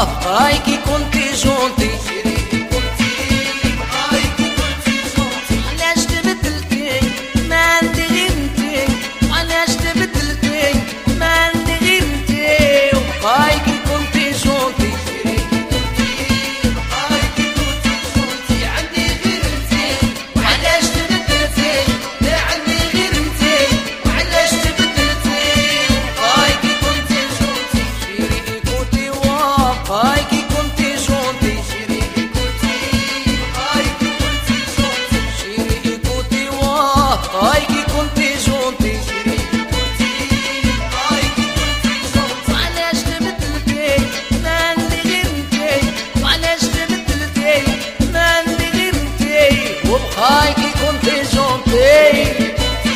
هاي كي كنتي جونتي علاش تبدلتي ما عندي غير انتي علاش تبدلتي ما عندي غير انتي هاي كي كنتي جونتي هاي كي كنتي جونتي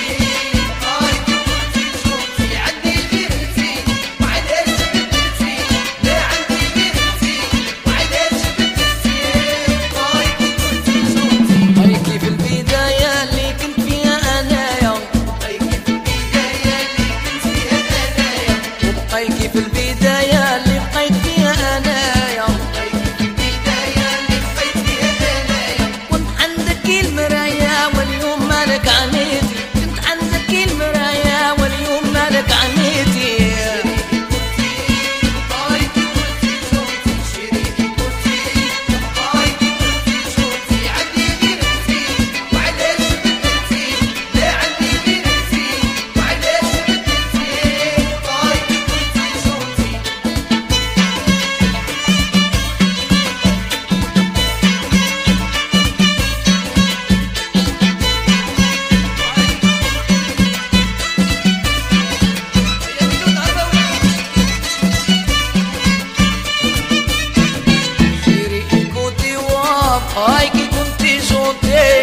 عندي غير انتي وعلاش تبدلتي لا عندي غير انتي وعلاش تبدلتي هاي كي كنتي جونتي هاي كي في البداية اللي كنت فيها انايا هاي كي في البداية اللي كنت فيها انايا وبقاي كي في البداية اللي بقيت فيها انايا هاي كي في البداية اللي بقيت فيها انايا كنت عندك المرايا واليوم مالك عنيتي كنت عندك المرايا واليوم مالك عنيتي هاي كي كنتي جونتي شريكي كنتي هاي كي كنتي جونتي عندي غير انتي وعلاش بدلتي لا عندي غير انتي وعلاش بدلتي هاي كي كنتي جونتي هاي كي كنتي جونتي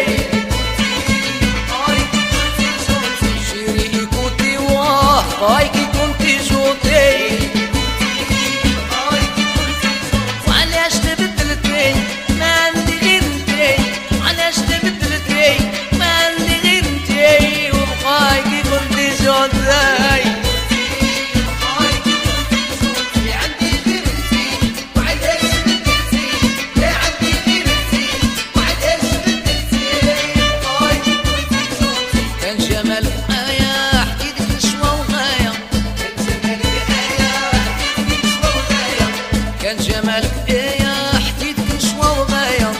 شيري كنتي هاي كي كنتي جونتي وعلاش تبدلتي ما عندي غير انتي علاش تبدلتي ما عندي غير انتي وبقاي كي كنتي جونتي كان جمالك آية حكيتك نشوى وغاية كان جمالك آية حكيتك نشوى وغاية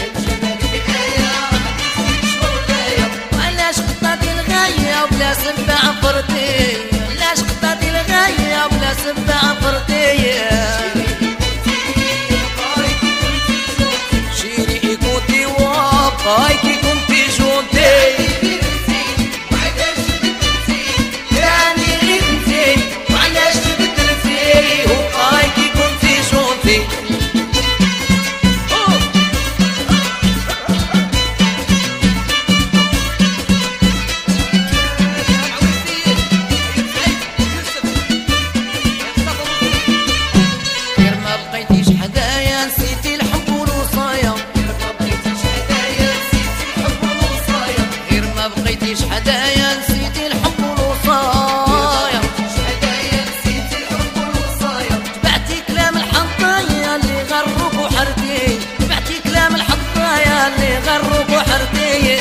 علاش قطعتي الغاية وبلا سبة عفرتي علاش قطعتي الغاية وبلا سبة عفرتي شيري كنتي هاي كي كنتي جونتي نسيتي الحب والوصايا غير ما بقيتيش حدايا نسيتي الحب والوصايا تبعتي كلام الحطايا اللي غروك وحرتي تبعتي كلام الحطايا اللي غروك وحرتي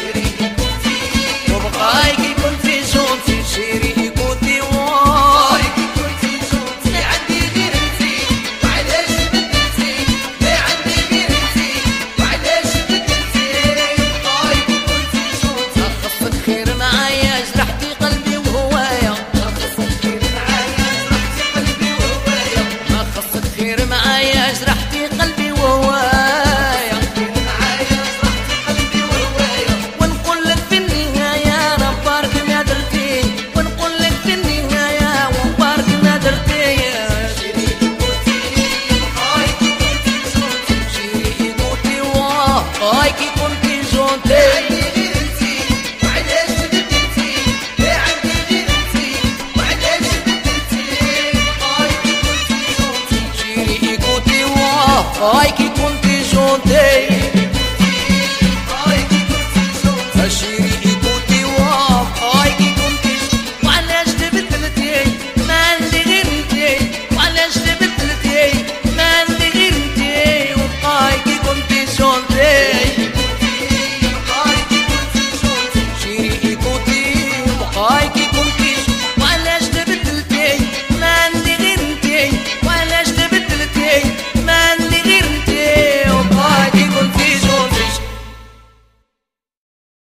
وبقاي كي كنتي جونتي شيري كنتي هاي كي كنتي جونتي عندي غير انتي وعلاش بدلتي لا عندي غير انتي وعلاش بدلتي هاي كي كنتي جونتي ما خصك خير معايا جرحتي قلبي وهوايا ما خصك خير معايا جرحتي قلبي وهوايا ما خصك خير معايا جرحتي قلبي وهوايا ونقول لك في النهاية ربارك ما درتي ونقول لك في النهاية وبارك ما درتي شيري كنتي هاي كي كنتي جونتي شيري كنتي هاي كي كنتي جونتي عندي غير انتي وعلاش بدلتي لا عندي غير انتي وعلاش بدلتي هاي كي كنتي جونتي شيري كنتي هاي كي كنتي جونتي